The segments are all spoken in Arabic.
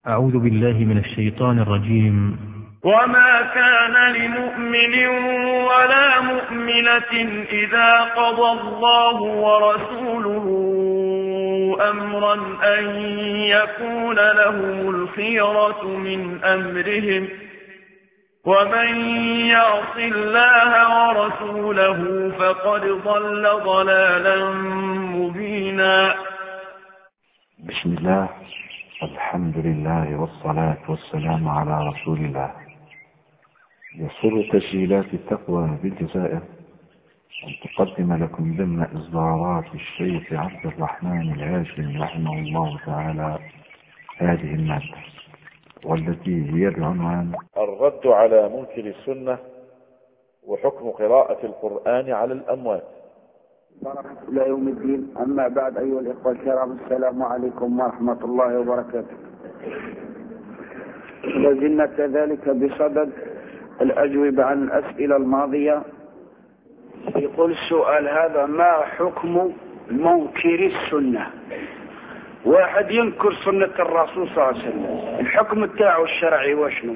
أعوذ بالله من الشيطان الرجيم. وما كان لمؤمن ولا مؤمنة إذا قضى الله ورسوله أمرا أن يكون لهم الخيرة من أمرهم ومن يعص الله ورسوله فقد ضل ضلالا مبينا. بسم الله، الحمد لله والصلاة والسلام على رسول الله. يسر تسجيلات التقوى بالجزائر أن تقدم لكم ضمن إصدارات الشيخ عبد الرحمن الهاشمي رحمه الله تعالى هذه المادة، والتي هي بعنوان الرد على منكر السنة وحكم قراءة القرآن على الأموات. إلى يوم الدين. أما بعد، أيها الإخوة الكرام، السلام عليكم ورحمة الله وبركاته. لازلنا كذلك بصدد الأجوبة عن الأسئلة الماضية. يقول السؤال هذا: ما حكم منكر السنة؟ واحد ينكر سنة الرسول صلى الله عليه وسلم، الحكم بتاعه الشرعي وشنو؟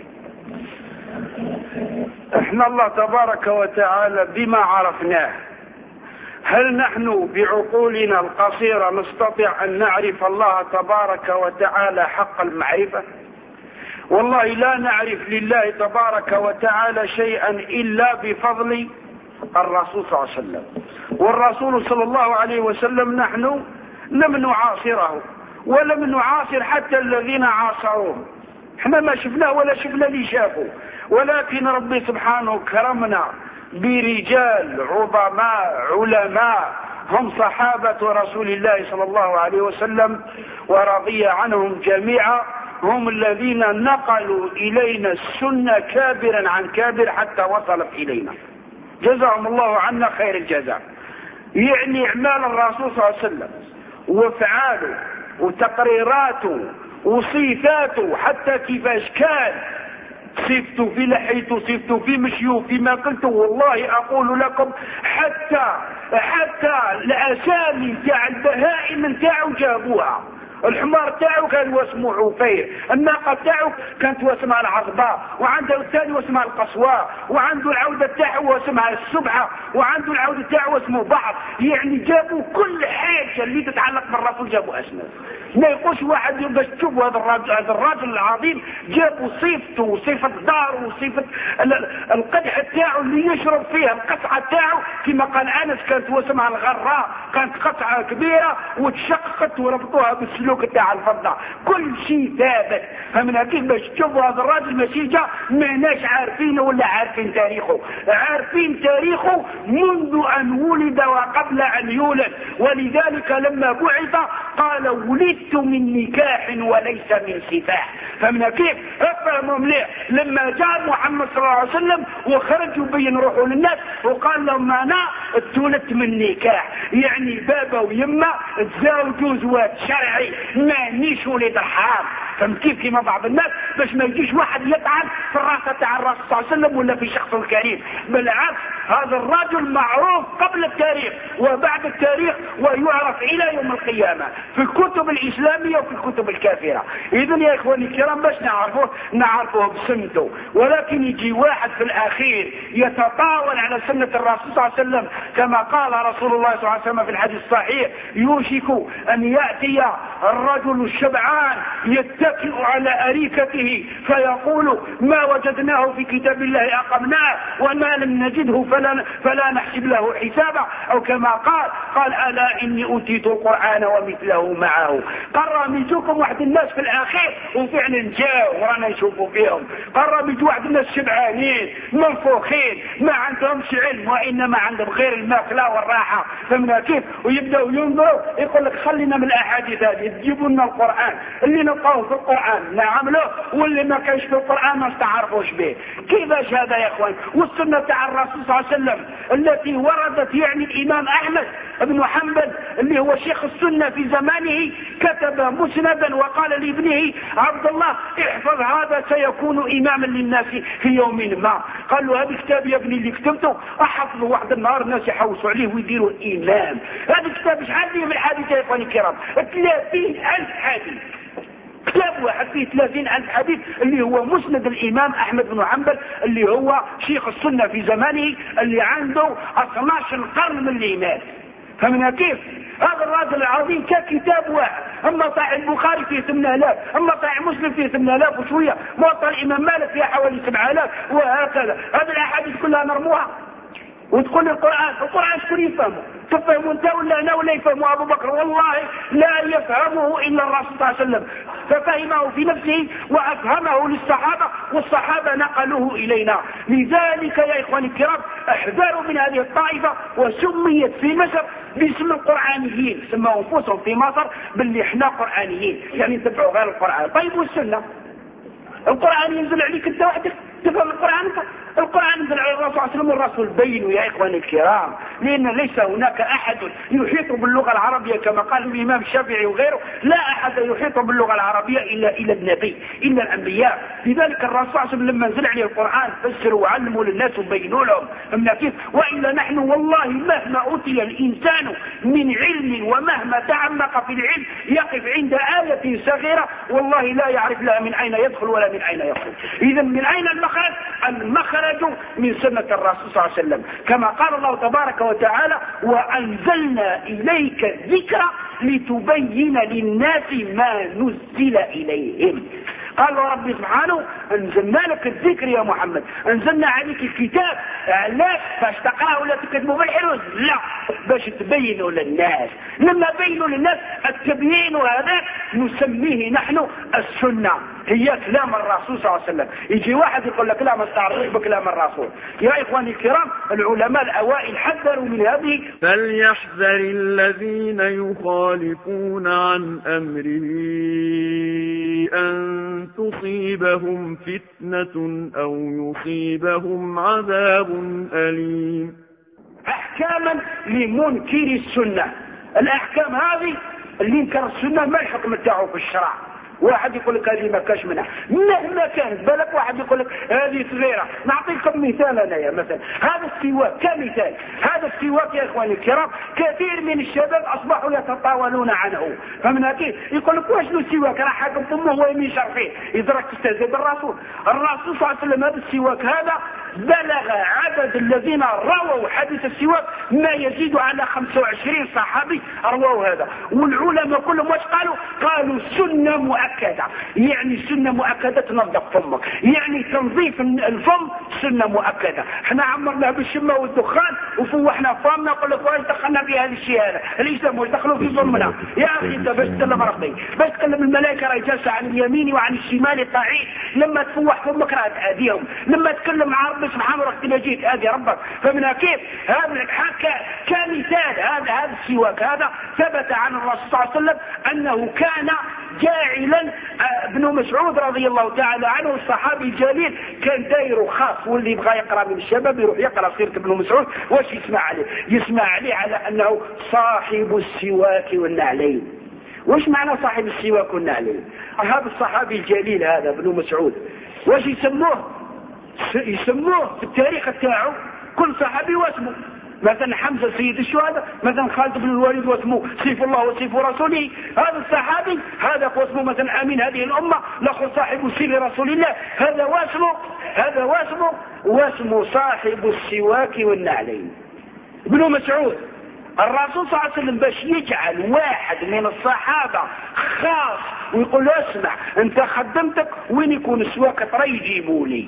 احنا الله تبارك وتعالى بما عرفناه، هل نحن بعقولنا القصيرة نستطيع أن نعرف الله تبارك وتعالى حق المعرفة؟ والله لا نعرف لله تبارك وتعالى شيئا إلا بفضل الرسول صلى الله عليه وسلم. والرسول صلى الله عليه وسلم نحن لم نعاصره ولم نعاصر حتى الذين عاصروه. احنا ما شفناه ولا شفنا اللي شافوا، ولكن ربي سبحانه كرمنا برجال عظماء علماء هم صحابة رسول الله صلى الله عليه وسلم ورضي عنهم جميعا، هم الذين نقلوا إلينا السنة كابرا عن كابر حتى وصلت إلينا، جزاهم الله عنا خير الجزاء. يعني أعمال الرسول صلى الله عليه وسلم وافعاله وتقريراته وصفاته، حتى كيفاش كان، صفته في لحيته، صفته في مشيه، فيما قلته. والله أقول لكم حتى الأسامي تاع البهائم تاعو جابوها. الحمار تاعو كان واسمه عفير، الناقة تاعو كانت واسمها العصباء، وعنده الثاني واسمها القصواء، وعنده العودة تاعو واسمها السبحة، وعنده العودة تاعو واسمه بعض. يعني جابوا كل حاجة اللي تتعلق بالرسول جابوا اسمه. ما يقولش واحد باش تشوف هذا الراجل العظيم جابوا صفته وصفة داره وصفة القدح تاعو اللي يشرب فيها، القطعة تاعو كما قال أنس كانت واسمها الغراء، كانت قطعة كبيرة وتشققت وربطوها بالسلوك تاع الفضة. كل شيء ثابت. فمن هكيك باش تشوفوا هذا الراجل ماشي جا ماناش عارفينه ولا عارفين تاريخه، عارفين تاريخه منذ أن ولد وقبل أن يولد. ولذلك لما بعث قال: ولدت من نكاح وليس من سفاح. فمن هكيك افهموا مليح. لما جاء محمد صلى الله عليه وسلم وخرج يبين روحه للناس وقال لهم: أنا اتولدت من نكاح، يعني بابا ويما تزاوجوا زواج شرعي، مانيش ولد رحام. فهمت كيف؟ كما بعض الناس باش ما يجيش واحد يطعن في الراسة تاع الرسول صلى الله عليه وسلم ولا في شخص الكريم. بالعكس، هذا الرجل معروف قبل التاريخ وبعد التاريخ، ويعرف إلى يوم القيامة في الكتب الإسلامية وفي الكتب الكافرة. إذن يا إخواني الكرام باش نعرفه بسنته. ولكن يجي واحد في الأخير يتطاول على سنة الرسول صلى الله عليه وسلم، كما قال رسول الله صلى الله عليه وسلم في الحديث الصحيح: يوشك أن يأتي الرجل الشبعان يتكئ على أريكته فيقول: ما وجدناه في كتاب الله أقمناه وما لم نجده فلا نحسب له حسابا. أو كما قال: ألا إني أوتيت القرآن ومثله معه. قرر يجوكم واحد الناس في الأخير وفعلا جاءوا ورانا نشوفوا فيهم، قرر يجوا واحد الناس شبعانين منفوخين ما عندهمش علم وإنما عندهم غير الماكلة والراحة. فمن كيف؟ ويبدأوا ينظروا يقول لك: خلينا من الأحاديث هذه، تجيبوا لنا القرآن اللي نلقاه في القرآن نعمله، واللي ما كانش في القرآن ما نستعرفوش به. كيفاش هذا يا اخوان؟ والسنة تاع الرسول صلى الله عليه وسلم التي وردت، يعني الإمام أحمد بن حنبل اللي هو شيخ السنة في زمانه كتب مسندا وقال لابنه عبد الله: احفظ هذا سيكون إماما للناس في يوم ما. قال له: هذا كتاب يا ابني اللي كتبته أحفظه واحد النهار الناس يحوسوا عليه ويديروا الإمام. هذا الكتاب شحال فيه من الحديث يا اخواني الكرام؟ 30,000 حديث. كتاب واحد فيه 30,000 حديث اللي هو مسند الإمام أحمد بن حنبل اللي هو شيخ السنة في زمانه اللي عنده 12 قرن من الإيمان. فمنها كيف هذا الراجل العظيم ككتاب واحد. أما صحيح البخاري فيه 8000، أما صحيح مسلم فيه 8000 وشوية، موطأ الإمام مالك فيه حوالي 7000 وهكذا. هذه الأحاديث كلها نرموها وتقول القرآن شكون يفهمه؟ تفهموا انت ولا انا ولا يفهمه ابو بكر؟ والله لا يفهمه الا الرسول صلى الله عليه وسلم، ففهمه في نفسه وافهمه للصحابه والصحابه نقلوه الينا. لذلك يا اخواني الكرام احذروا من هذه الطائفه، وسميت في مصر باسم القرآنيين، سموا انفسهم في مصر باللي احنا قرآنيين، يعني نتبعوا غير القرآن. طيب والسنه؟ القرآن ينزل عليك انت وحدك تفهم القرآن؟ القرآن نزل على الرسول صلى الله عليه وسلم والرسول بينوا يا إخواني الكرام، لأن ليس هناك أحد يحيط باللغة العربية كما قال الإمام الشافعي وغيره، لا أحد يحيط باللغة العربية إلا النبي، إلا الأنبياء. لذلك الرسول صلى الله عليه وسلم لما نزل عليه القرآن فسروا وعلموا للناس وبينوا لهم. أما كيف؟ وإلا نحن والله مهما أوتي الإنسان من علم ومهما تعمق في العلم يقف عند آية صغيرة والله لا يعرف لها من أين يدخل ولا من أين يخرج. إذا من أين المخرج؟ المخرج من سنة الرسول صلى الله عليه وسلم، كما قال الله تبارك وتعالى: وأنزلنا إليك الذكر لتبين للناس ما نزل إليهم. قال ربي سبحانه: أنزلنا لك الذكر يا محمد، أنزلنا عليك الكتاب. علاش؟ باش تقرأه ولا تكتبه بالحروف؟ لا، باش تبينه للناس. لما بينوا للناس التبيين هذا نسميه نحن السنة، هي كلام الرسول صلى الله عليه وسلم. يجي واحد يقول لك لا ما استعرضش بكلام الرسول. يا إخواني الكرام العلماء الأوائل حذروا من هذه. فليحذر الذين يخالفون عن أمره أن تصيبهم فتنة أو يصيبهم عذاب أليم. أحكاما لمنكر السنة. الأحكام هذه اللي ينكر السنة ما الحكم تاعه في الشرع. واحد يقول لك هذه ما كاش منها مهما كانت، بالك واحد يقول لك هذه صغيرة. نعطيكم مثال أنا مثلا هذا السواك كمثال. هذا السواك يا إخواني الكرام كثير من الشباب أصبحوا يتطاولون عنه. فمن هكذا يقول لك واش له السواك راه حاكم فمه ويميشر فيه، يدرك تستهزئ بالرسول. الرسول صلى الله عليه وسلم هذا السواك هذا بلغ عدد الذين رووا حديث السواك ما يزيد على 25 صحابي رووا هذا. والعلماء كلهم واش قالوا؟ قالوا سنة مؤكدة، يعني سنة مؤكدة تنظف فمك، يعني تنظيف الفم سنة مؤكدة. احنا عمرنا بالشمة والدخان وفوحنا فمنا وقال لك واش دخلنا في هذا الشيء هذا؟ الإسلام واش دخلوا في فمنا؟ يا أخي انت باش تكلم ربي، باش تكلم الملائكة راهي جالسة عن اليمين وعن الشمال قاعد، لما تفوح فمك راه تأذيهم، لما تكلم مع ربي سبحانه راك تجي تأذي ربك. فمنها كيف هذا الحكى كمثال. هذا السواك هذا ثبت عن الرسول صلى الله عليه وسلم أنه كان جاعلا. ابن مسعود رضي الله تعالى عنه الصحابي الجليل كان دايره خاص، واللي يبغى يقرأ من الشباب يروح يقرأ سيرة ابن مسعود. واش يسمع عليه؟ يسمع عليه على أنه صاحب السواك والنعلين. واش معنى صاحب السواك والنعلين؟ هذا الصحابي الجليل هذا ابن مسعود واش يسموه في التاريخ تاعو؟ كل صحابي واسمه. مثلا حمزة سيد الشهداء، مثلا خالد بن الوليد واسمه سيف الله وسيف رسوله. هذا الصحابي هذا واسمه مثلا امين هذه الامه لاخو صاحب سر رسول الله. هذا واسمه صاحب السواك والنعلين. ابن مسعود الرسول صلى الله عليه وسلم باش يجعل واحد من الصحابه خاص ويقول له اسمع انت خدمتك وين يكون السواك ترى يجيبوا لي.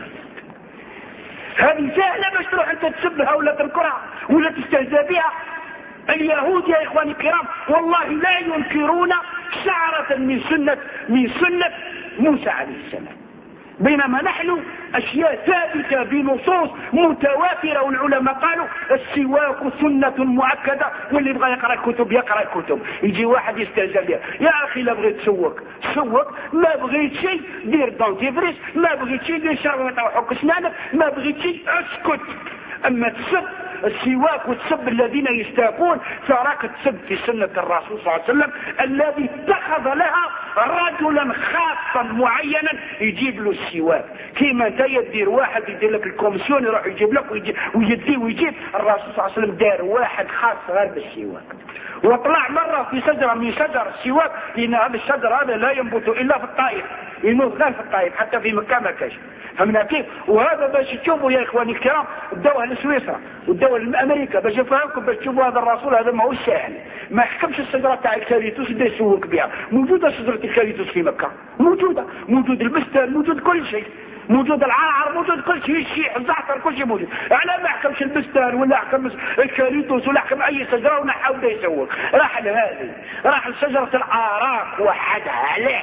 هذه سهلة باش تروح انت تسبها ولا تنكرها ولا تستهزأ بها. اليهود يا اخواني الكرام والله لا ينكرون شعرة من سنة موسى عليه السلام، بينما نحن اشياء ثابتة بنصوص متواترة. والعلماء قالوا السواك سنة مؤكدة، واللي يبغى يقرأ الكتب يقرأ الكتب. يجي واحد يستهزأ بها. يا اخي لا بغيت تسوق ما بغيت شيء دير دونتيفريس، ما بغيت شيء دير شربة وحك اسنانك، ما بغيت شيء اسكت. اما تسب السواك وتسب الذين يستاكون، فراك تسب في سنة الرسول صلى الله عليه وسلم الذي اتخذ لها رجلا خاصا معينا يجيب له السواك. كيما انت يدير واحد يدير لك الكومسيون يروح يجيب لك ويجيب الرسول صلى الله عليه وسلم دار واحد خاص غير بالسواك. وطلع مرة في شجرة من شجر السواك، لأن هذا الشجر هذا لا ينبت إلا في الطائف، ينبت غير في الطائف، حتى في مكة ما كاش. فهمنا كيف؟ وهذا باش تشوفوا يا إخواني الكرام الدواء لسويسرا والدواء لأمريكا باش يفهمكم، باش تشوفوا هذا الرسول هذا ما هو سهل. ما يحكمش الشجرة تاع الكاليتوس اللي يسوق بها. موجودة شجرة الكاليتوس في مكة، موجود البستان، موجود كل شيء، موجود العرعر، موجود كل شيء، الشيح الزعتر كل شيء موجود. على ما حكمش البستان ولا حكم الكاليتوس ولا حكم اي شجره ونحاول بده يسوق. راح لهذه، راح لشجره الاراك وحدها. عليه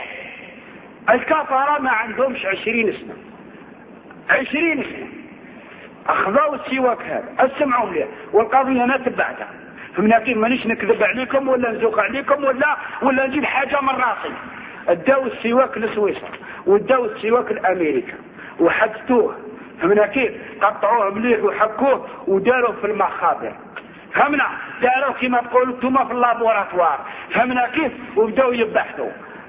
الكفره ما عندهمش 20 سنه 20 سنه اخذوا السواك هذا اسمعوا ليه، والقضيه انا تبعتها. فمن كيف مانيش نكذب عليكم ولا نزوق عليكم ولا نجيب حاجه من راسي. اداوا السواك لسويسرا واداوا السواك لامريكا وحدثوه. فهمنا كيف؟ قطعوه مليح وحكوه وداروا في المخابر. فهمنا داروا كما تقولوا انتم في اللابوراتوار. فهمنا كيف؟ وبداوا يبحثوا،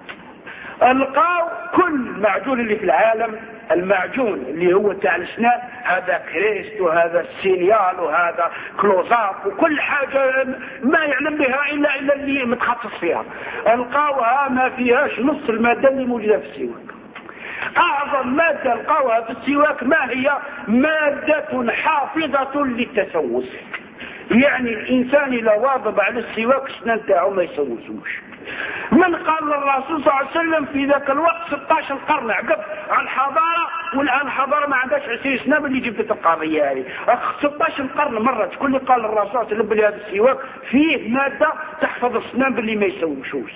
القاو كل معجون اللي في العالم، المعجون اللي هو تاع الاسنان، هذا كريست وهذا السينيال وهذا كلوزاب وكل حاجة ما يعلم بها إلا اللي متخصص فيها، القاوها ما فيهاش نص المادة اللي موجودة في السواك. أعظم مادة القاوها في السواك ما هي؟ مادة حافظة للتسوس. يعني الإنسان إذا واظب على السواك السنان تاعه ما يسوسوش. من قال للرسول صلى الله عليه وسلم في ذاك الوقت 16 قرن عقب على الحضارة، والآن الحضارة ما عندهاش 20 سنة اللي جبت القضية هذه. 16 قرن مرت كل قال للرسول صلى الله عليه وسلم بلي هذا السواك فيه مادة تحفظ السنان باللي ما يسوشوش.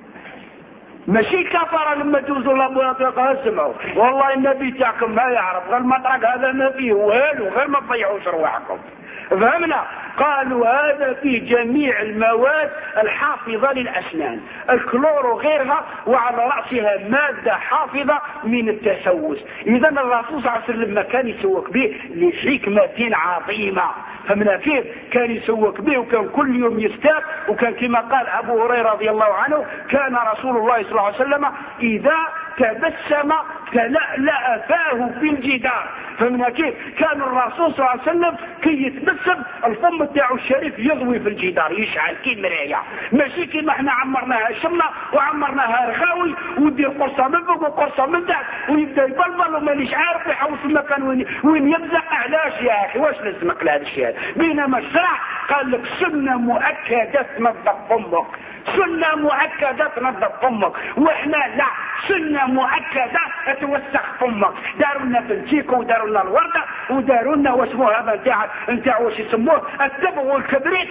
ماشي كفر لما توزوا لابوراتوار اسمعوا والله النبي تاعكم ما يعرف غير المطرق هذا ما فيه والو، غير ما تضيعوش رواحكم. فهمنا؟ قالوا هذا فيه جميع المواد الحافظة للأسنان، الكلور وغيرها، وعلى رأسها مادة حافظة من التسوس. إذا الرسول صلى الله عليه وسلم ما كان يسوق به لحكمة عظيمة. فمن كيف كان يسوق به؟ وكان كل يوم يستاك، وكان كما قال أبو هريرة رضي الله عنه كان رسول الله صلى الله عليه وسلم إذا تبسم تلألأ فاه في الجدار. فمن كيف كان الرسول صلى الله عليه وسلم كي يتبسم الفم تاعو الشريف يضوي في الجدار يشعل كي مراية، ماشي كيما احنا عمرناها شمة وعمرناها رخاوي ودير قرصة من فوق وقرصة من تحت ويبدا يبلبل ومانيش عارف يحوس المكان وين يبزق. علاش يا اخي؟ واش لازمك لهذا الشيء؟ بينما الشرع قال لك سنة مؤكدة تنظف فمك، سنة مؤكدة تنظف فمك، واحنا لا، سنة مؤكدة توسخ فمك. داروا لنا بنتيكو وداروا لنا الوردة وداروا لنا واسموه هذا نتاع واش يسموه الدبغ والكبريت،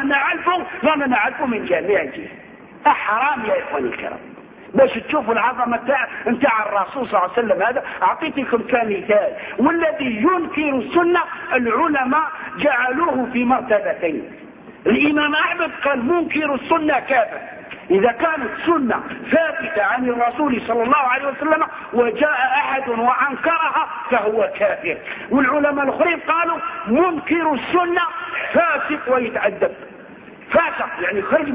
رانا نعرفوا من جميع الجهات. حرام يا اخواني الكرام. باش تشوفوا العظمة نتاع الرسول صلى الله عليه وسلم. هذا اعطيتكم كمثال. والذي ينكر السنة العلماء جعلوه في مرتبتين. الامام احمد قال منكر السنة كافر، إذا كانت سنة ثابتة عن الرسول صلى الله عليه وسلم وجاء أحد وأنكرها فهو كافر. والعلماء الآخرين قالوا منكر السنة فاسق ويتعذب. فاسق يعني خرج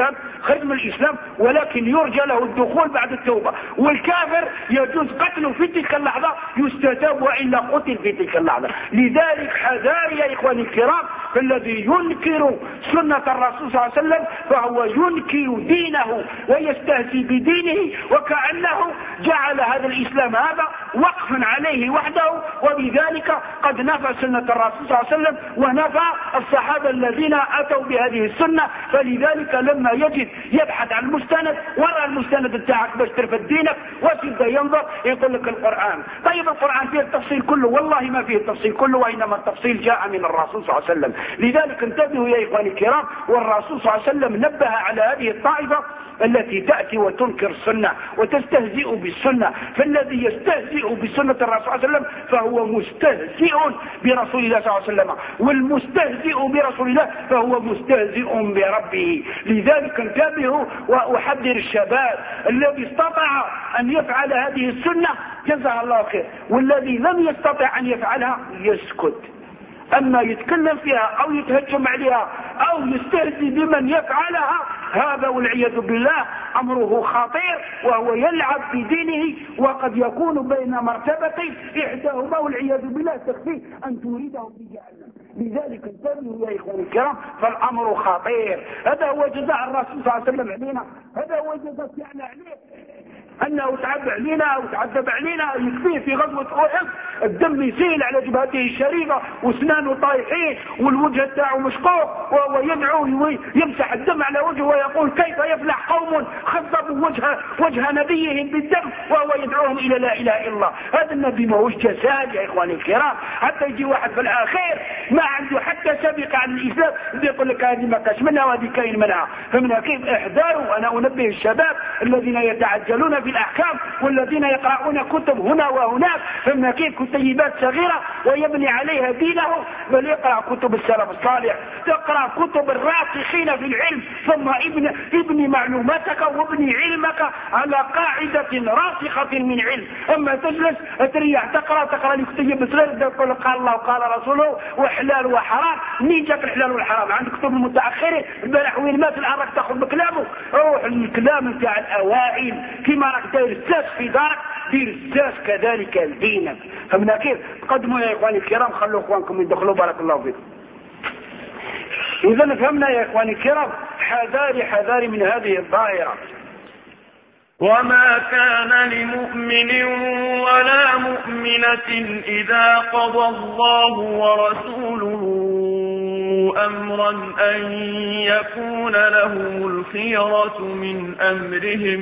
من الإسلام ولكن يرجى له الدخول بعد التوبة. والكافر يجوز قتله في تلك اللحظة يستتاب وإلا قتل في تلك اللحظة. لذلك حذار يا إخواني الكرام، فالذي ينكر سنة الرسول صلى الله عليه وسلم فهو ينكر دينه ويستهزئ بدينه، وكأنه جعل هذا الإسلام هذا وقفا عليه وحده، وبذلك قد نفى سنة الرسول صلى الله عليه وسلم ونفى الصحابة الذين أتوا بهذه السنة. فلذلك لما يجد يبحث عن المستند، ورى المستند بتاعك باش ترفد دينك وتبدا ينظر يقول لك القرآن. طيب القرآن فيه التفصيل كله؟ والله ما فيه التفصيل كله، وإنما التفصيل جاء من الرسول صلى الله عليه وسلم. لذلك انتبهوا يا إخواني الكرام. والرسول صلى الله عليه وسلم نبه على هذه الطائفة التي تأتي وتنكر السنة وتستهزئ بالسنة. فالذي يستهزئ بسنة الرسول صلى الله عليه وسلم فهو مستهزئ برسول الله صلى الله عليه وسلم، والمستهزئ برسول الله فهو مستهزئ بربه. لذلك انتبهوا وأحذر الشباب. الذي استطاع أن يفعل هذه السنة جزاه الله خير، والذي لم يستطع أن يفعلها يسكت. أما يتكلم فيها أو يتهجم عليها أو يستهزئ بمن يفعلها، هذا والعياذ بالله أمره خطير، وهو يلعب في دينه، وقد يكون بين مرتبتين إحداهما والعياذ بالله تكفي أن تريده في جهنم. لذلك انتبهوا يا إخواني الكرام، فالأمر خطير. هذا هو جزاء الرسول صلى الله عليه وسلم علينا، هذا هو جزاء يعني عليه أنه تعب علينا وتعذب علينا. يكفيه في غزوة أحد الدم يسيل على جبهته الشريفة واسنانه طايحين والوجه تاعه مشقوق، وهو يدعو يمسح الدم على وجهه ويقول كيف يفلح قوم خضبوا وجه نبيهم بالدم وهو يدعوهم إلى لا إله إلا الله. هذا النبي ما هوش جساد يا إخواني الكرام، حتى يجي واحد في الأخير ما عنده حتى سابقة عن الإسلام يقول لك هذه ما كاش منها وهذه كاين منها. فمن كيف احذروا. أنا أنبه الشباب الذين يتعجلون في الأحكام والذين يقرؤون كتب هنا وهناك، فمن كيف كتيبات صغيرة ويبني عليها دينه، بل يقرأ كتب السلف الصالح، تقرأ كتب الراسخين في العلم، ثم ابني معلوماتك وابني علمك على قاعدة راسخة من علم. أما تجلس تريح تقرأ لك كتيب صغير تقول قال الله وقال رسوله وحلال وحرام. مين جاك الحلال والحرام؟ عندك كتب المتأخرين البارح وين ما العراق تاخذ بكلامه. روح الكلام نتاع الأوائل كما راك داير الساس في دارك دير الساس كذلك دينك. فمن كيف تقدموا يا إخواني الكرام، خلوا إخوانكم يدخلوا بارك الله فيكم. إذا فهمنا يا إخواني الكرام حذاري من هذه الظاهرة. وما كان لمؤمن ولا مؤمنة إذا قضى الله ورسوله أمرا أن يكون لهم الخيرة من أمرهم،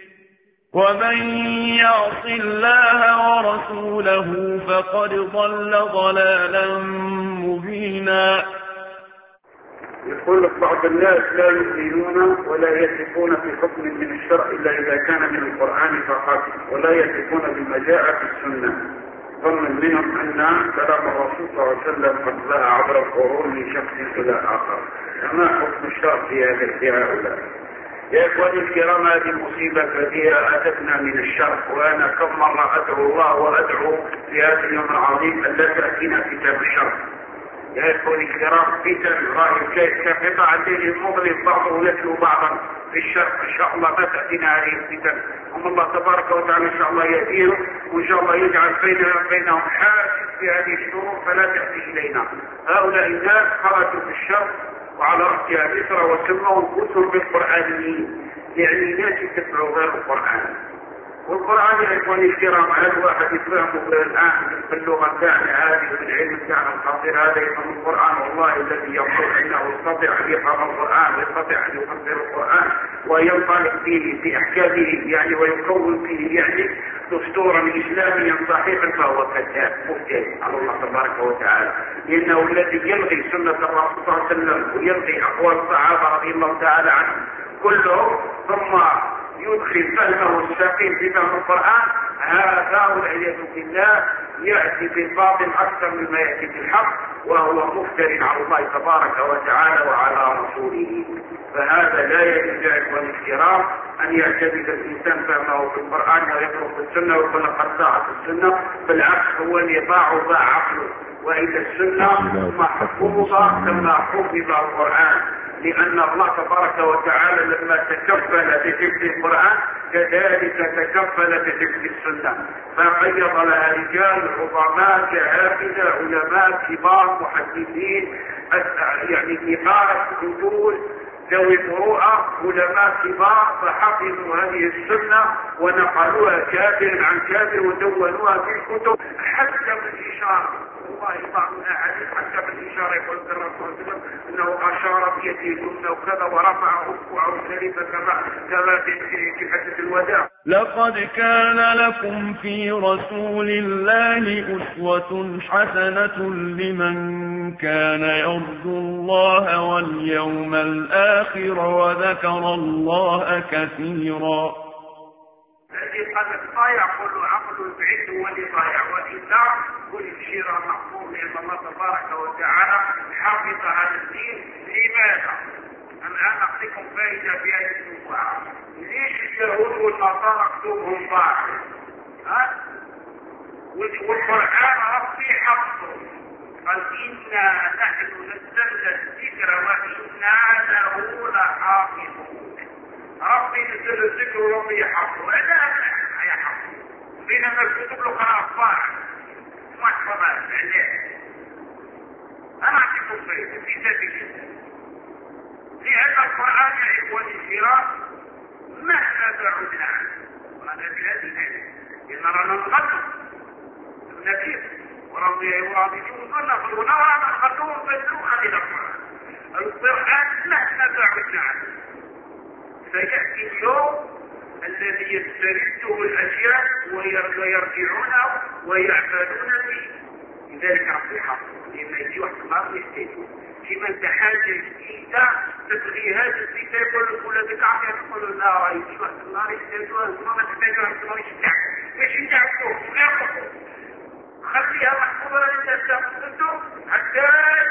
ومن يعص الله ورسوله فقد ضل ضلالا مبينا. يقول لك بعض الناس لا يؤمنون ولا يثقون في حكم من الشرع إلا إذا كان من القرآن فقط، ولا يثقون بما جاء في السنة، ظنا منهم أن كلام الرسول صلى الله عليه وسلم قد لا عبر القرون من شخص إلى آخر. فما حكم الشرع في هؤلاء؟ يا إخواني الكرام، هذه مصيبة كبيرة أتتنا من الشرق، وأنا كم مرة أدعو الله وأدعو في هذا اليوم العظيم أن لا تأتينا فتن الشرق. يا إخواني الكرام، فتن رأي كقطع الليل المظلم بعضه يتلو بعضا في الشرق. إن شاء الله ما تأتينا هذه الفتن، هم الله تبارك وتعالى إن شاء الله يهديهم، وإن شاء الله يجعل بينهم حاجز في هذه الشرور فلا تأتي إلينا. هؤلاء الناس خرجوا في الشرق وعلى رأسها مصر وسموا أنفسهم بالقرآنيين، يعني ناس يتبعوا غير القرآن. والقرآن يا إخواني الكرام هل واحد يفهمه الآن باللغة تاعنا هذه وبالعلم تاعنا الخطير هذا يفهم القرآن؟ والله الذي يقول أنه يستطيع أن يفهم القرآن ويستطيع أن يفسر القرآن وينطلق به في أحكامه يعني ويكون فيه يعني دستورا إسلاميا صحيحا فهو كذاب مفتري على الله تبارك وتعالى، لأنه الذي يلغي سنة الرسول صلى الله عليه وسلم ويلغي أقوال الصحابة رضي الله تعالى عنهم كلهم ثم يدخل فهمه السقيم في فهم القرآن، هذا والعياذ بالله يأتي بالباطل أكثر مما يأتي بالحق، وهو مفتر على الله تبارك وتعالى وعلى رسوله. فهذا لا يجوز يا إخواني الكرام أن يعتمد الإنسان فهمه في القرآن ويترك السنة ويقول لقد ضاعت السنة، بالعكس هو اللي ضاع وضاع عقله، وإذا السنة محفوظة كما حفظ القرآن، لأن الله تبارك وتعالى لما تكفل بحفظ القرآن كذلك تكفل بحفظ السنة، فقيض لها رجال عظماء جهابذة علماء كبار محدثين يعني ثقات عدول ذوي مروءة علماء كبار فحفظوا هذه السنة ونقلوها كابر عن كابر ودونوها في الكتب حتى بالإشارة. والله بعض الأحاديث حتى بالإشارة يقول الرسول صلى الله عليه وسلم أنه أشار بيده اليمنى وكذا ورفع أصبعه الشريفة كما في حديث الوداع. لقد كان لكم في رسول الله أسوة حسنة لمن كان يرجو الله واليوم الآخر وذكر الله كثيرا. الذي قد ضايع كل عقل بعيد ولي ضايع وإلا كل شيء محفوظ لأن الله تبارك وتعالى حافظ على الدين. لماذا؟ الآن أعطيكم فائدة في هذه النبوة. ليش اليهود والنصارى كتبهم باطل؟ والقرآن ربي حفظه قال إنا نحن نزلنا الذكر وإنا له لحافظون. ربي نزل الذكر وربي يحفظه، لا يحفظه، بينما الكتب له أخبار محفظات عليه. أنا أعطيكم صيغة في سبيل الله، لأن القرآن يا إخواني الكرام مهما بعدنا عنه، وهذا بلاد النبي لنرانا نغلط النبي وربي يواضعون ونغلط ونرانا نغلط وبدلوا خلينا القرآن مهما بعدنا عنه. سيأتي اليوم الذي يسترده الأشياء ويرجعونه ويعملون به. لذلك ربي حفظه لما يجي واحد ما يستيقظ كما انت حاجة جديدة تبغي هذا الكتاب يقول لك عم يقول لا يجي واحد النار يستيقظ ما تحتاجوا واحد النار يشتعك خليها محفوظة لأنت تأخذته حتى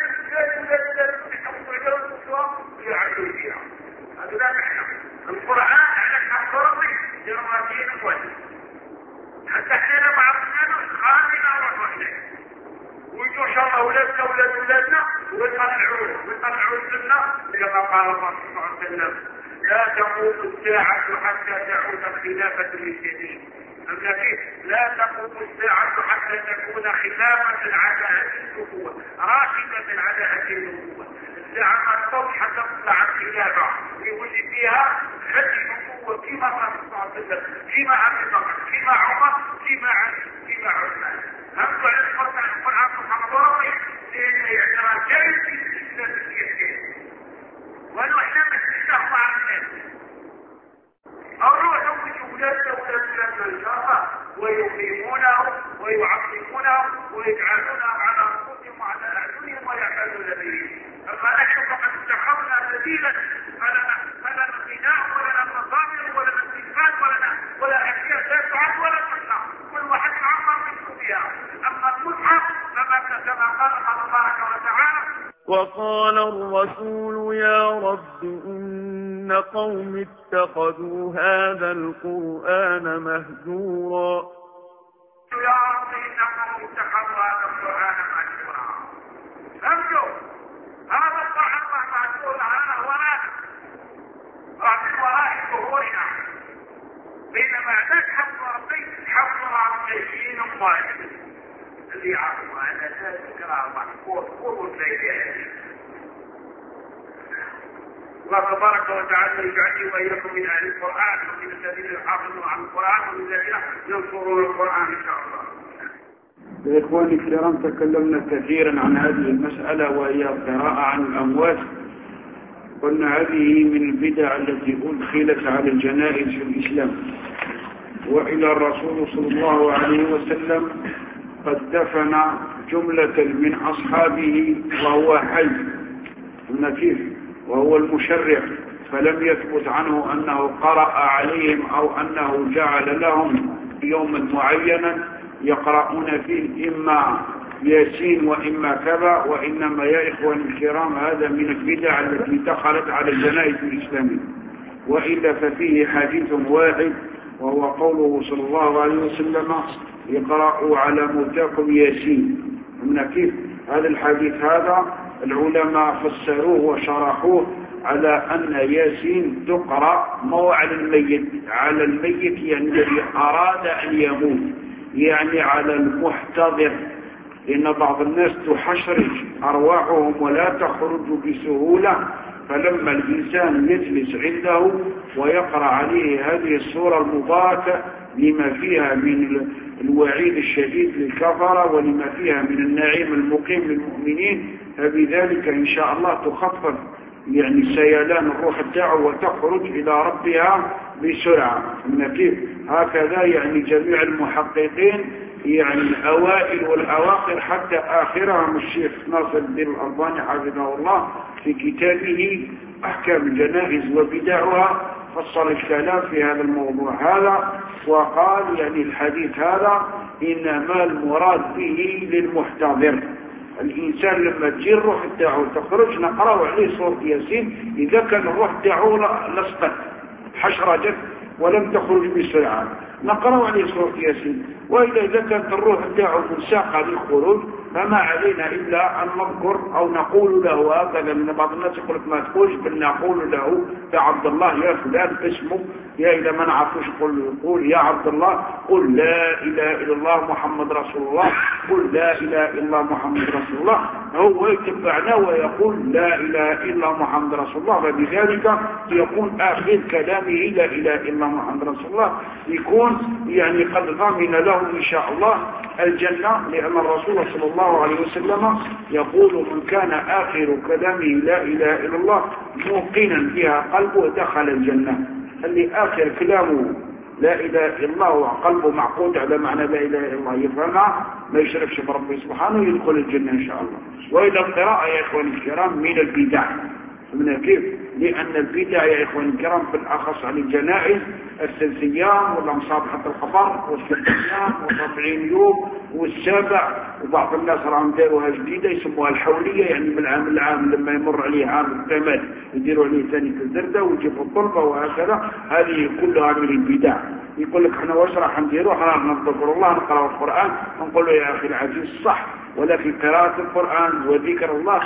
يعدوا فيها. هذا لا معنى القرآن على حفظه جراتين كويس حتى احنا بعضنا خالنا وروحنا ويجوا ان شاء الله اولادنا ويطلعوا السنه كما قال الله صلى الله عليه وسلم لا تقوم الساعه حتى تعود الخلافه للجديد. لا تقوم الساعه حتى تكون خلافه على هذه النبوه راشده على هذه النبوه. الساعه ما تطول حتى تطلع الخلافه يولي فيها هذه النبوه كما قال صلى الله عليه وسلم كما ابي بكر كما عمر كما علي كما عثمان. هم على القرآن محمد ربي لأنه يعتبر جيد في الإسلام السياسي ونحن نستحق عن الناس الروح أولادنا إن شاء الله ويقيمونه ويعظمونه ويجعلونه على رؤوسهم وعلى أعينهم ويعملون به. أما نحن فقد اتخذنا سبيلا فلا بناء ولا مصابر ولا استثمار ولا أشياء لا تعد ولا تحصى كل واحد عمر منه بها. أما المصحف كما قال الله تبارك وتعالى وقال الرسول يا رب إن قوم اتخذوا هذا القرآن مهجورا. يا رب إن قوم اتخذوا هذا القرآن مهجورا. فهمتوا؟ هذا القرآن مهجور على وراء ظهورنا بينما نجحظ ربي حفظ عن تشيين الظالم اللي يعرفوا أن ذلك محفوظ قوة ليلة. الله تبارك وتعالى يجعلني وإياكم من أهل القرآن ومن الذين يحافظون على القرآن ومن الذين ينصرون القرآن إن شاء الله. يا إخواني الكرام تكلمنا كثيرا عن هذه المسألة وهي القراءة عن الأموات. قلنا هذه من البدع التي أدخلت على الجنائز في الإسلام. وإلى الرسول صلى الله عليه وسلم قد دفن جملة من أصحابه وهو حي كيف وهو المشرع، فلم يثبت عنه أنه قرأ عليهم أو أنه جعل لهم يوما معينا يقرؤون فيه إما ياسين وإما كذا، وإنما يا إخواني الكرام هذا من البدع التي دخلت على الجنائز الإسلامية. وإلا ففيه حديث واحد وهو قوله صلى الله عليه وسلم يقرأوا على موتاكم ياسين. من كيف هذا الحديث هذا العلماء فسروه وشرحوه على أن ياسين تقرأ مو على الميت يعني الذي أراد أن يموت، يعني على المحتضر، لأن بعض الناس تحشرج أرواحهم ولا تخرج بسهولة، فلما الإنسان يجلس عنده ويقرأ عليه هذه السورة المباركة لما فيها من الوعيد الشديد للكفرة ولما فيها من النعيم المقيم للمؤمنين، فبذلك إن شاء الله تخفف يعني سيلان الروح تاعه وتخرج إلى ربها بسرعة. كيف هكذا يعني جميع المحققين يعني الأوائل والأواخر حتى آخرهم الشيخ ناصر الدين الألباني حفظه الله في كتابه أحكام الجنائز وبدعها فصل الكلام في هذا الموضوع هذا، وقال يعني الحديث هذا إنما المراد به للمحتضر. الإنسان لما تجي الروح تاعه تخرج نقرأ عليه سورة ياسين إذا كان الروح تاعه لصقت حشرجت ولم تخرج بسرعة. نقرأ عليه سورة ياسين. وإذا كانت الروح تاعه مساقة للخروج فما علينا إلا أن نذكر أو نقول له هكذا. من بعض الناس يقول لك ما تقولش، بل نقول له يا عبد الله يا فلان اسمه، يا إذا ما نعرفوش قول يا عبد الله، قل لا إله إلا الله محمد رسول الله، قل لا إله إلا الله محمد رسول الله. هو يتبعنا ويقول لا إله إلا محمد رسول الله، فبذلك يكون آخر كلامه لا إله إلا محمد رسول الله، يكون يعني قد ضمن له إن شاء الله الجنة. لأن الرسول صلى الله عليه وسلم يقول من كان آخر كلامه لا إله إلا الله موقنا فيها قلبه دخل الجنة. اللي آخر كلامه لا إله إلا الله وقلبه معقود على معنى لا إله إلا الله يفهمها ما يشركش بربه سبحانه يدخل الجنة إن شاء الله. وإلى القراءة يا إخواني الكرام من البدع. من كيف؟ لأن البدع يا إخواني الكرام في الأخص عن الجنائز السلسيان والمصابحة الخبر والسلسيان والربعين يوم والسابع، وبعض الناس راهم داروها جديدة يسموها الحولية، يعني من عام العام لما يمر عليه عام الكمال يديروا عليه ثاني في الزردة ويجيبوا الطلبة وهكذا. هذه كلها من البدع. يقول لك احنا واش راح نديروا؟ احنا نذكر الله نقرأ القرآن نقول له يا أخي العزيز صح، ولكن قراءة القرآن وذكر الله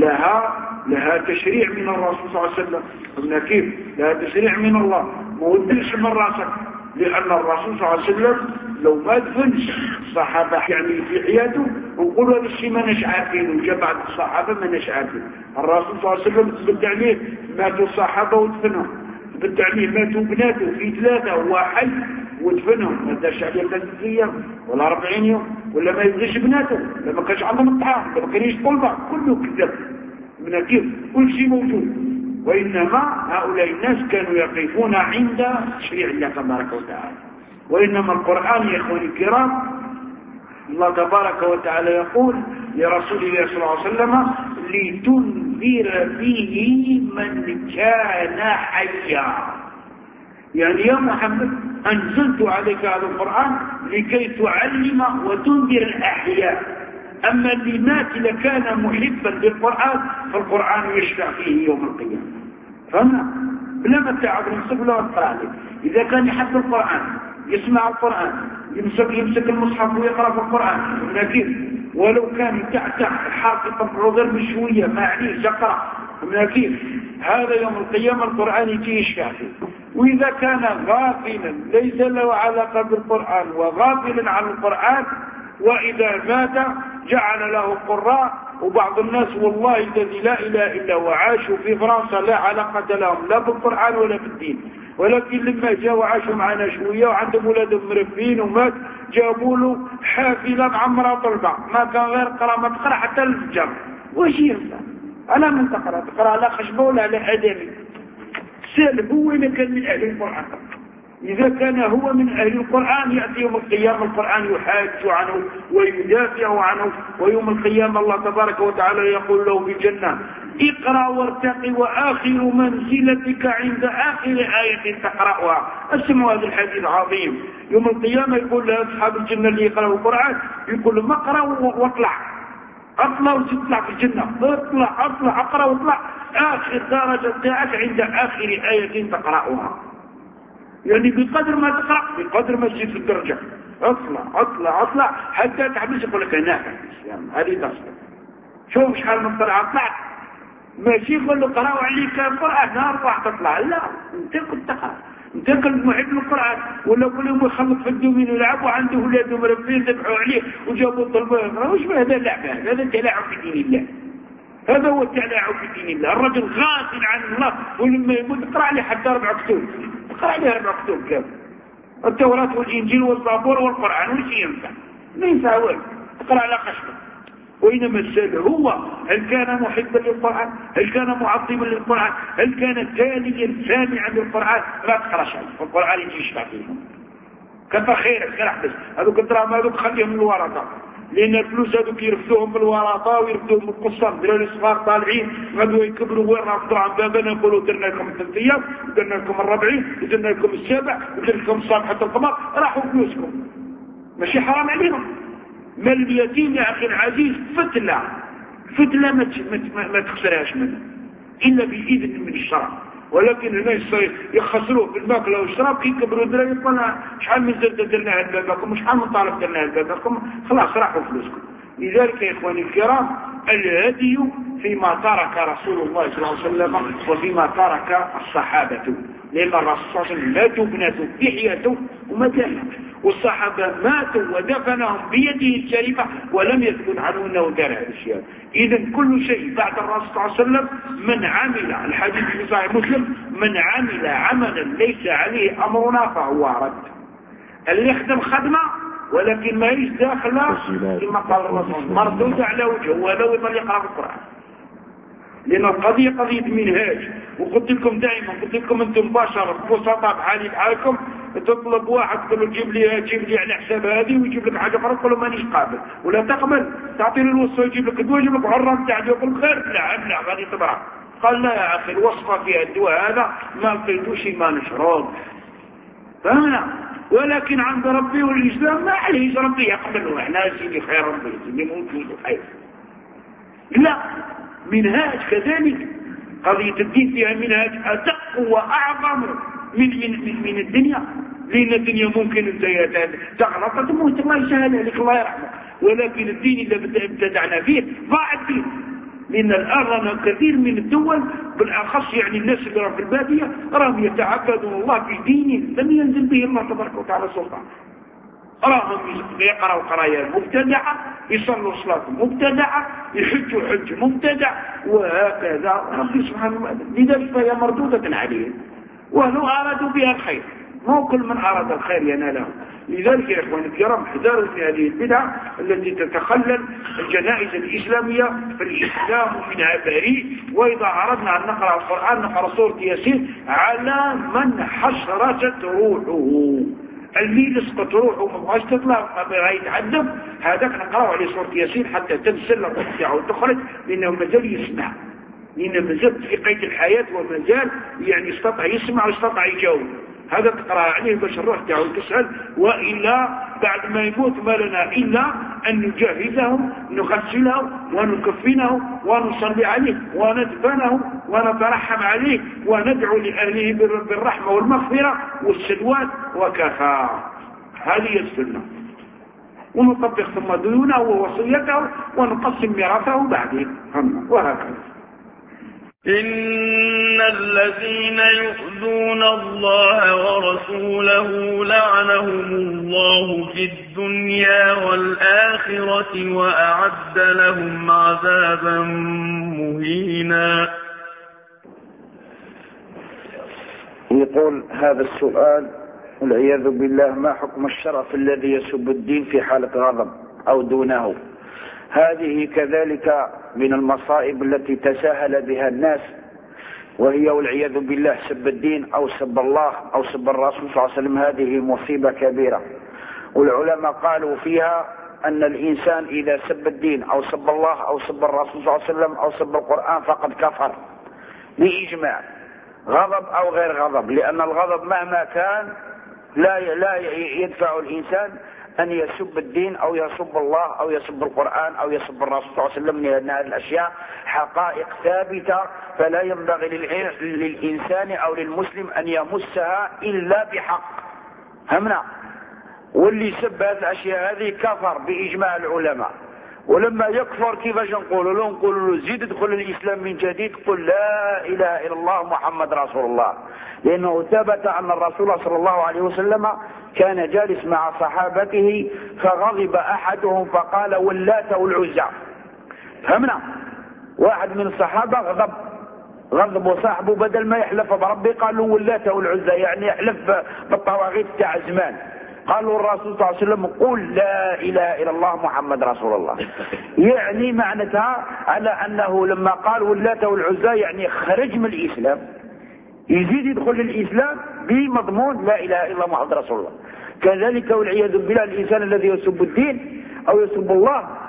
لها تشريع من الرسول صلى الله عليه وسلم. قلنا كيف؟ لها تشريع من الله، ما وديش من راسك. لأن الرسول صلى الله عليه وسلم لو ما دفنش الصحابة يعني في حياته ونقولوا هذا الشيء ما نش عارفين، وجاء بعد الصحابة ما نش عارفين. الرسول صلى الله عليه وسلم تبت عليه ماتوا الصحابة ودفنهم، تبت عليه ماتوا بناته في 3 وهو حي ودفنهم، ما دارش عليه 3 أيام ولا 40 يوم، ولا ما يبغيش بناته، لما كانش عندهم الطعام، لما كانش طلبة، كله كذب من كيف كل شيء موجود. وإنما هؤلاء الناس كانوا يقفون عند تشريع الله تبارك وتعالى. وإنما القرآن يا إخواني الكرام الله تبارك وتعالى يقول لرسول الله صلى الله عليه وسلم لتنذر فيه من كان حيا. يعني يا محمد أنزلت عليك هذا القرآن لكي تعلم وتنذر الأحياء. أما اللي مات لكان محبا للقرآن فالقرآن يشفع فيه يوم القيامة. فهمنا؟ لما تعب نصف له القرآن. إذا كان يحب القرآن يسمع القرآن يمسك المصحف ويقرأ في القرآن، لكن ولو كان تحت حاطط غير بشوية ما عليه يقرأ، لكن هذا يوم القيامة القرآن يجي يشفع فيه. وإذا كان غافلا ليس له علاقة بالقرآن وغافلا عن القرآن وإذا مات جعل له قراء. وبعض الناس والله الذي لا إله إلا هو عاشوا في فرنسا لا علاقة لهم لا بالقرآن ولا بالدين، ولكن لما جاءوا وعاشوا معنا شوية وعندهم أولادهم مرفين ومات جابوا له حافلة معمرة طلبة ما كان غير قرأ ما تقرأ حتى الفجر. وش ينفع؟ أنا من تقرأ على خشبة ولا على أدمي؟ سأل هو إذا كان من أهل القرآن. إذا كان هو من أهل القرآن يأتي يوم القيامة القرآن يحاج عنه ويدافع عنه، ويوم القيامة الله تبارك وتعالى يقول له في الجنة اقرأ وارتقي وآخر منزلتك عند آخر آية تقرأها. اسمعوا هذا الحديث العظيم. يوم القيامة يقول لأصحاب الجنة اللي يقرأوا القرآن يقول لهم اقرأ واطلع، اطلع وتطلع في الجنة، اطلع اقرأ واطلع آخر درجة بتاعك عند آخر آية تقرأها. يعني بقدر ما تقرأ بقدر ما تزيد في الدرجة. اطلع حتى تحبس يقول لك هناك هذه تصل. شوف شحال من طلعة طلعت، ماشي يقول له قرأوا عليك القرآن نار تطلع، لا انت كنت تقرأ، انت كنت محب للقرآن. ولا كل يوم يخلط في الدومين ويلعب وعنده اولاد مربين ذبحوا عليه وجابوا الطلبة. وش هذا اللعب؟ هذا تلاعب في دين الله، هذا هو التلاعب في دين الله. الرجل غافل عن الله ولما يموت اقرأ عليه حتى 4 كتب، اقرأ عليه 4 كتب كامل، التوراة والإنجيل والزبور والقرآن. وش ينفع؟ ما ينفع وين اقرأ على خشبة. وإنما السؤال هو هل كان محبا للقرآن؟ هل كان معظما للقرآن؟ هل كان تاليا سامعا للقرآن؟ ما تقراش عليه القرآن يجي يشفع فيهم. كثر خيرك كان احبس هذوك الدراهم هذوك خليهم من الورقة، لأن الفلوس هذوك يرفدوهم بالورقة ويرفدوهم بالقصة. دراري صغار طالعين غدوا يكبروا وين رافضوا عن بابنا يقولوا درنا لكم 3 أيام ودرنا لكم 40 ودرنا لكم 7 ودرنا لكم صالحة القمر، راحوا فلوسكم. ماشي حرام عليهم؟ مال اليتيم يا أخي العزيز فتلة ما تخسرهاش منه إلا بإذن من الشرع. ولكن هنا يخسروه في الماكله والشراب كي يكبروا الدراري يقول شحال من زرده درنا هاد بابكم وشحال من طالب درنا هاد بابكم، خلاص راحوا فلوسكم. لذلك يا اخواني الكرام الهدي فيما ترك رسول الله صلى الله عليه وسلم وفيما ترك الصحابه، لان الرسول صلى الله عليه وسلم ماتوا بناته في حياته ومات، والصحابه ماتوا ودفنهم بيده الشريفه ولم يثبت عنه انه دار هذا الشيء. اذا كل شيء بعد الرسول صلى الله عليه وسلم من عمل، الحديث في صحيح مسلم، من عمل عملا ليس عليه امرنا فهو رد. اللي يخدم خدمه ولكن ما هيش داخله كما قال الرسول مردود على وجهه ولو من يقرا في القران، لان القضيه قضيه منهاج. وقلت لكم دائما، قلت لكم انتم بشر بسطاء بحالي بحالكم، تطلب واحد تقول له جيب لي على حساب هذه ويجيب لك حاجه اخرى تقول له مانيش قابل، ولا تقبل تعطي له الوصفه يجيب لك الدواء يجيب لك عرام تاع يقول خير لا غادي تبرع. قال لا يا اخي الوصفه فيها الدواء هذا ما لقيتوش ما نشرب، فهمنا؟ ولكن عند ربي والإسلام ما عليه ربي يقبله، احنا سيدي خير ربي سيدي موجود خير. لا، منهاج كذلك، قضية الدين فيها منهاج أدق وأعظم من الدنيا، لأن الدنيا ممكن أنت تغلط تموت الله يسهل لك الله يرحمك، ولكن الدين إذا ابتدعنا فيه ضاع الدين. لأن الآن كثير من الدول بالأخص يعني الناس اللي راهم في البادية راهم يتعبدون الله في دين لم ينزل به الله تبارك وتعالى سلطان، راهم يقرأوا قرايا مبتدعة، يصلوا صلاة مبتدعة، يحجوا حج مبتدع، وهكذا ربي سبحانه وتعالى. لذلك فهي مردودة عليهم ولو أرادوا بها الخير، ما كل من أراد الخير يناله. لذلك يا إخواني الكرام احذروا في هذه البدعة التي تتخلل الجنائز الإسلامية، فالإسلام منها بريء. وإذا أردنا أن نقرأ القرآن نقرأ سورة ياسين على من حشرت روحه، اللي لسقط روحه ما بغاش تطلع ما بغاش يتعذب، هذاك نقرأه عليه سورة ياسين حتى تنسل الروح وتخرج، لأنه مازال يسمع، لأنه مازال في قيد الحياة ومازال يعني يستطيع يسمع ويستطيع يجاوب. هذا تقرأ عليه باش الروح تاعو تسأل، وإلا بعد ما يموت ما لنا إلا أن نجهزه نغسله ونكفنه ونصلي عليه وندفنه ونترحم عليه وندعو لأهله بالرحمة والمغفرة والسلوات وكفى. هذه السنة، ونطبق ثم ديونه ووصيته ونقسم ميراثه بعدين، وهكذا. إن الذين يؤذون الله ورسوله لعنهم الله في الدنيا والآخرة وأعد لهم عذابا مهينا. يقول هذا السؤال والعياذ بالله: ما حكم الشرف الذي يسب الدين في حالة غضب أو دونه؟ هذه كذلك من المصائب التي تساهل بها الناس، وهي والعياذ بالله سب الدين أو سب الله أو سب الرسول صلى الله عليه وسلم. هذه مصيبة كبيرة، والعلماء قالوا فيها أن الإنسان إذا سب الدين أو سب الله أو سب الرسول صلى الله عليه وسلم أو سب القرآن فقد كفر بإجماع، غضب أو غير غضب، لأن الغضب مهما كان لا يدفع الإنسان أن يسب الدين أو يسب الله أو يسب القرآن أو يسب الرسول صلى الله عليه وسلم، لأن هذه الأشياء حقائق ثابتة فلا ينبغي للإنسان أو للمسلم أن يمسها إلا بحق. همنا واللي سب هذه الأشياء هذه كفر بإجماع العلماء. ولما يكفر كيفاش نقول له زيد ادخل الإسلام من جديد، قل لا إله إلا الله محمد رسول الله، لأنه ثبت أن الرسول صلى الله عليه وسلم كان جالس مع صحابته فغضب أحدهم فقال واللات والعزى. فهمنا؟ واحد من الصحابة غضب صاحبه، بدل ما يحلف بربي قال له واللات والعزى، يعني يحلف بالطواغيت تاع زمان. قالوا الرسول صلى الله عليه وسلم قل لا إله إلا الله محمد رسول الله، يعني معناتها على أنه لما قال واللات والعزى يعني خرج من الإسلام، يزيد يدخل الإسلام بمضمون لا إله إلا الله محمد رسول الله. كذلك والعياذ بالله الإنسان الذي يسب الدين أو يسب الله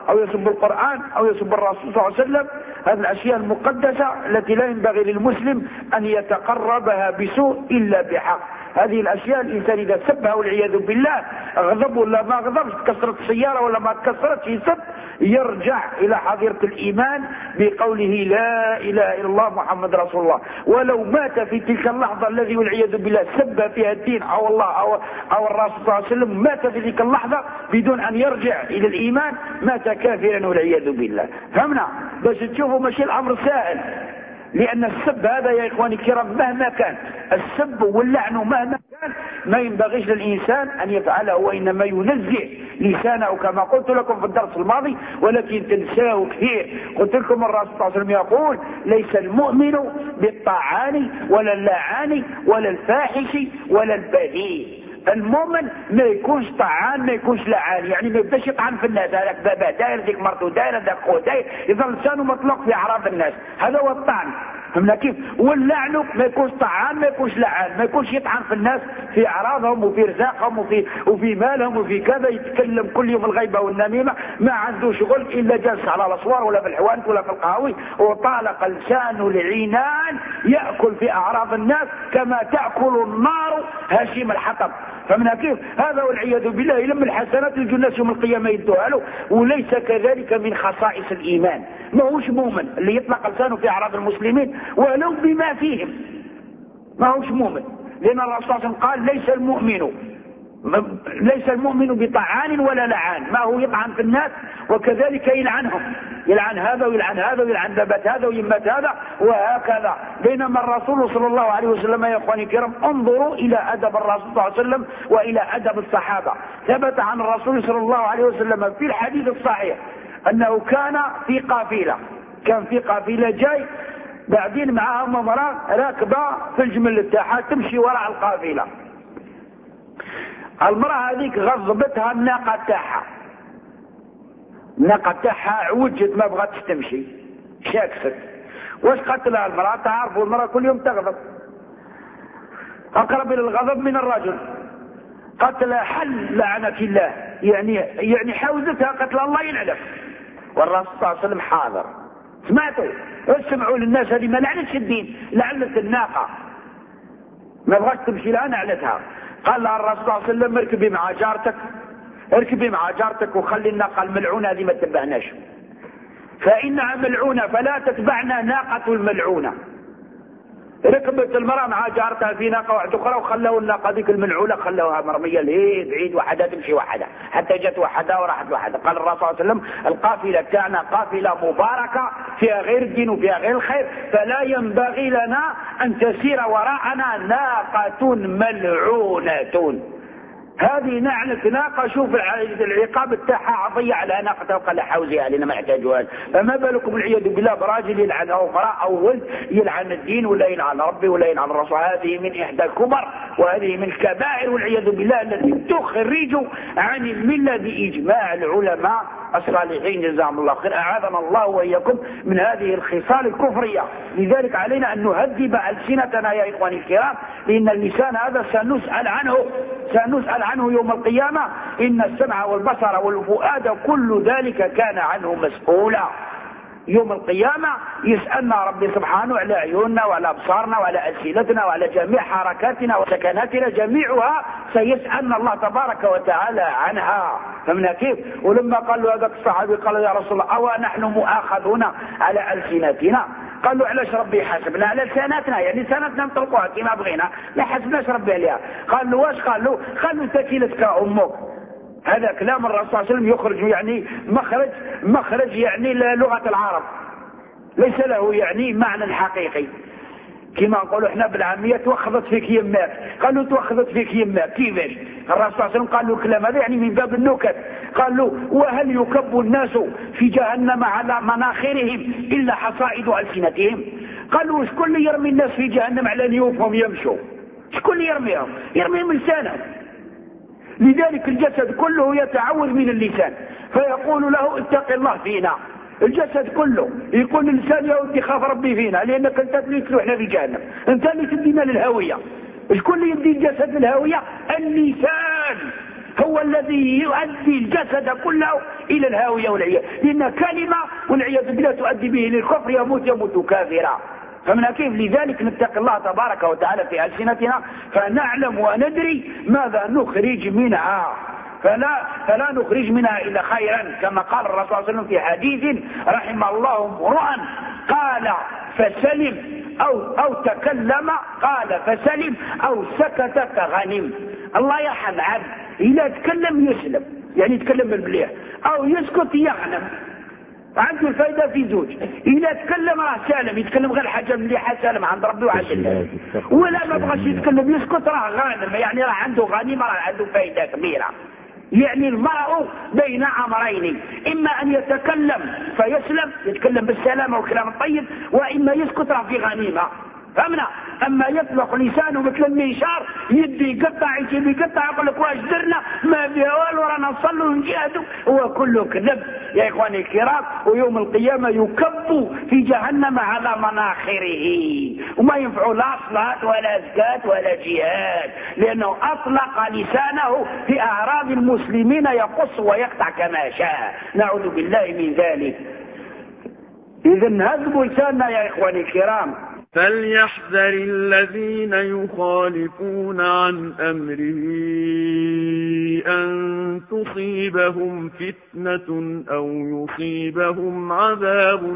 أو يسب القرآن أو يسب الرسول صلى الله عليه وسلم. هذه الأشياء المقدسة التي لا ينبغي للمسلم أن يتقربها بسوء إلا بحق. هذه الأشياء الإنسان إذا سبها والعياذ بالله، غضب ولا ما غضبش، تكسرت السيارة ولا ما تكسرتش، يسب، يرجع إلى حظيرة الإيمان بقوله لا إله إلا الله محمد رسول الله. ولو مات في تلك اللحظة الذي والعياذ بالله سب فيها الدين أو الله أو الرسول صلى الله عليه وسلم، مات في تلك اللحظة بدون أن يرجع إلى الإيمان، مات كافرا والعياذ بالله. فهمنا؟ بس تشوفوا ماشي الأمر سهل، لأن السب هذا يا إخواني الكرام مهما كان، السب واللعن مهما كان ما ينبغيش للإنسان أن يفعله، وإنما ينزه لسانه كما قلت لكم في الدرس الماضي، ولكن تنساه كثير. قلت لكم الرسول صلى الله عليه وسلم يقول ليس المؤمن بالطعان ولا اللعان ولا الفاحش ولا البذيء. المؤمن ما يكونش طعان ما يكونش لعان، يعني ما يبداش يطعن في الناس، هذاك بابا داير ذيك مرته داير ذاك خو داير، يظل لسانه مطلق في اعراض الناس، هذا هو الطعن. فهمنا كيف؟ واللعن ما يكونش طعان ما يكونش لعان، ما يكونش يطعن في الناس في اعراضهم وفي رزاقهم وفي مالهم وفي كذا، يتكلم كل يوم الغيبه والنميمه، ما عنده شغل الا جالس على الاسوار ولا في الحوانت ولا في القهاوي، وطالق لسانه العنان ياكل في اعراض الناس كما تاكل النار هشيم الحطب. فمنها كيف؟ هذا والعياذ بالله يلم الحسنات يجوا الناس يوم القيامه يدوها له، وليس كذلك من خصائص الايمان. ما هوش مؤمن اللي يطلق لسانه في اعراض المسلمين ولو بما فيهم، ما هوش مؤمن، لان الرسول صلى الله عليه وسلم قال ليس المؤمن بطعان ولا لعان، ما هو يطعن في الناس وكذلك يلعنهم، يلعن هذا ويلعن هذا ويلعن ذبات هذا ويمات هذا وهكذا. بينما الرسول صلى الله عليه وسلم يا اخواني الكرام انظروا الى ادب الرسول صلى الله عليه وسلم والى ادب الصحابه. ثبت عن الرسول صلى الله عليه وسلم في الحديث الصحيح انه كان في قافله جاي، بعدين معها امراه راكبه في الجمل تاعها تمشي وراء القافله. المرأة هذيك غضبتها الناقة تاعها عوجت ما بغاتش تمشي، شاكست. واش قالت لها المرأة؟ تعرفوا المرأة كل يوم تغضب، أقرب إلى الغضب من الرجل. قالت لها حل لعنك الله، يعني حاوزتها، قالت لها الله يلعنك. والرسول صلى الله عليه وسلم حاضر. سمعتوا؟ اسمعوا للناس، هذه ما لعنتش الدين، لعنت الناقة ما بغاتش تمشي لها، نعلتها. قال لها الرسول صلى الله عليه وسلم اركبي مع جارتك وخلي الناقة الملعونة هذه ما تتبعناش، فإنها ملعونة فلا تتبعنا ناقة الملعونة. ركبت المرأة مع جارتها في ناقة واحدة أخرى، وخلوا الناقة ذيك الملعونة خلوها مرمية لهي بعيد، وحدة تمشي وحدة حتى جت وحدة وراحت وحدة. قال الرسول صلى الله عليه وسلم القافلة تاعنا قافلة مباركة فيها غير الدين وفيها غير الخير، فلا ينبغي لنا أن تسير وراءنا ناقة ملعونة. هذه نعلة ناقة، شوف العقاب تاعها عطية على ناقته وقال حوزيها لنا ما يحتاجوها. فما بالكم العياذ بالله براجل يلعن أخرى أو ولد يلعن الدين ولا يلعن ربي ولا يلعن الرسول. هذه من إحدى الكبر وهذه من الكبائر والعياذ بالله التي تخرج عن الملة بإجماع العلماء الصالحين جزاهم الله خير. أعاذنا الله وإياكم من هذه الخصال الكفرية. لذلك علينا أن نهذب ألسنتنا يا إخواني الكرام، لأن اللسان هذا سنسأل عنه يوم القيامة. إن السمع والبصر والفؤاد كل ذلك كان عنه مسؤولا. يوم القيامة يسألنا ربي سبحانه على عيوننا وعلى أبصارنا وعلى ألسنتنا وعلى جميع حركاتنا وسكناتنا، جميعها سيسألنا الله تبارك وتعالى عنها. فمن كيف؟ ولما قال له هذاك الصحابي قال يا رسول الله أو نحن مؤاخذون على ألسنتنا؟ قال له علاش ربي يحاسبنا على لساناتنا؟ يعني لساناتنا نطلقوها كما بغينا، لا حسبناش ربي عليها. قال له واش؟ قال له تكيلتك أمك. هذا كلام الرسول صلى الله عليه وسلم يخرج يعني مخرج يعني لغة العرب، ليس له يعني معنى حقيقي. كما نقولوا احنا بالعامية توخذت فيك يماك. قالوا توخذت فيك يماك كيفاش؟ الرسول صلى الله عليه وسلم قال له كلام هذا يعني من باب النكت. قال له وهل يكب الناس في جهنم على مناخرهم إلا حصائد ألسنتهم؟ قالوا شكون اللي يرمي الناس في جهنم على نيوفهم يمشوا؟ شكون اللي يرميهم لسانهم؟ لذلك الجسد كله يتعوذ من اللسان فيقول له اتق الله فينا. الجسد كله يقول الإنسان يا ودي خاف ربي فينا، لأنك أنت اللي تروحنا في جهنم، أنت اللي تدينا للهوية. شكون اللي يدي الجسد للهوية؟ اللسان. هو الذي يؤدي الجسد كله إلى الهاوية والعياذ، لأن كلمة والعياذ بالله تؤدي به للكفر، يموت كافرا. فمن كيف لذلك نتقي الله تبارك وتعالى في ألسنتنا، فنعلم وندري ماذا نخرج منها، فلا نخرج منها إلا خيرا، كما قال الرسول صلى الله عليه وسلم في حديث: رحم الله امرؤا قال فسلم أو تكلم قال فسلم أو سكت فغنم. الله يرحم عبد إذا تكلم يسلم، يعني يتكلم بالمليح، أو يسكت يغنم، عنده الفائدة في زوج. إذا تكلم راه سالم، يتكلم غير حاجة مليحة سالم عند ربي وعند الله، ولا ما بغاش يتكلم يسكت راه غانم، يعني راه عنده غنيمة، راه عنده فائدة كبيرة. يعني المرء بين أمرين: إما أن يتكلم فيسلم، يتكلم بالسلامة والكلام الطيب، وإما يسكت راه في غنيمة. فهمنا؟ أما يطلق لسانه مثل المنشار، يدي يقطع يجيب يقطع، يقول لك واش درنا ما فيها والو، رانا نصلوا ونجاهدوا، هو كله كذب يا إخواني الكرام. ويوم القيامة يكب في جهنم على مناخره، وما ينفع لا صلاة ولا زكاة ولا جهاد، لأنه أطلق لسانه في أعراض المسلمين يقص ويقطع كما شاء، نعوذ بالله من ذلك. إذن هذبوا لساننا يا إخواني الكرام. فليحذر الذين يخالفون عن أمره أن تصيبهم فتنة أو يصيبهم عذاب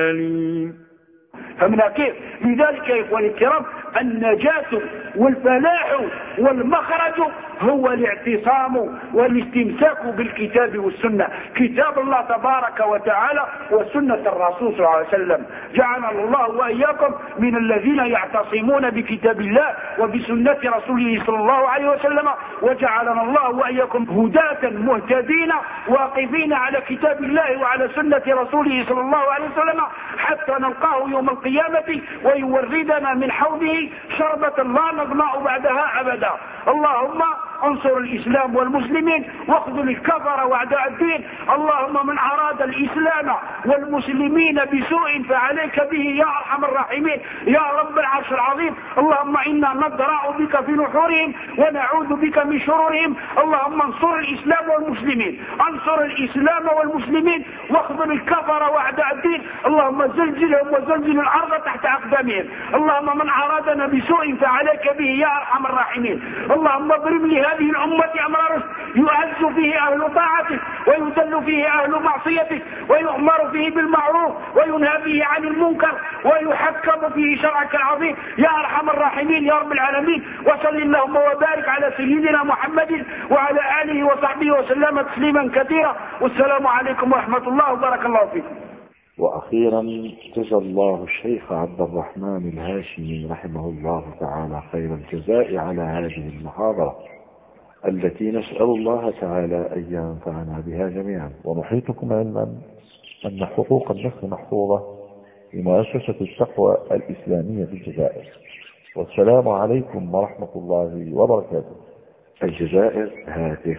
أليم. فمن كيف لذلك يا إخواني الكرام النجاة والفلاح والمخرج هو الاعتصام والاستمساك بالكتاب والسنة، كتاب الله تبارك وتعالى وسنة الرسول صلى الله عليه وسلم. جعلنا الله وإياكم من الذين يعتصمون بكتاب الله وبسنة رسوله صلى الله عليه وسلم، وجعلنا الله وإياكم هداة مهتدين واقفين على كتاب الله وعلى سنة رسوله صلى الله عليه وسلم، حتى نلقاه يوم القيامة ويوردنا من حوضه شربة لا نظمأ بعدها أبدا. اللهم انصر الإسلام والمسلمين واخذل الكفر واعداء الدين. اللهم من أراد الإسلام والمسلمين بسوء فعليك به يا أرحم الراحمين يا رب العرش العظيم. اللهم إنا نضرع بك في نحورهم ونعوذ بك من شرورهم. اللهم انصر الإسلام والمسلمين، انصر الإسلام والمسلمين واخذل الكفر واعداء الدين. اللهم زلزلهم وزلزل الأرض تحت أقدامهم. اللهم من أرادنا بسوء فعليك به يا أرحم الراحمين. اللهم اضرب لهذه الأمة أمر رشد يعز فيه أهل طاعتك ويذل فيه أهل معصيتك، ويؤمر فيه بالمعروف وينهى فيه عن المنكر ويحكم فيه شرعك العظيم يا أرحم الراحمين يا رب العالمين. وصل اللهم وبارك على سيدنا محمد وعلى آله وصحبه وسلم تسليما كثيرا. والسلام عليكم ورحمة الله وبارك الله فيكم. وأخيرا جزا الله الشيخ عبد الرحمن الهاشمي رحمه الله تعالى خير الجزاء على هذه المحاضرة التي نسأل الله تعالى أن ينفعنا بها جميعا. ونحيطكم علما أن حقوق النفس محفوظة في مؤسسة التقوى الإسلامية في الجزائر. والسلام عليكم ورحمة الله وبركاته. الجزائر هاتف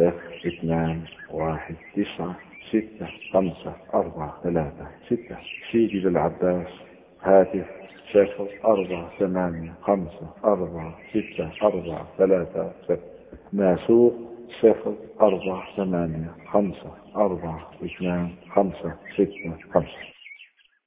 0219654336. سيدي للعباس هاتف 0485464336. ناسور 0485422565.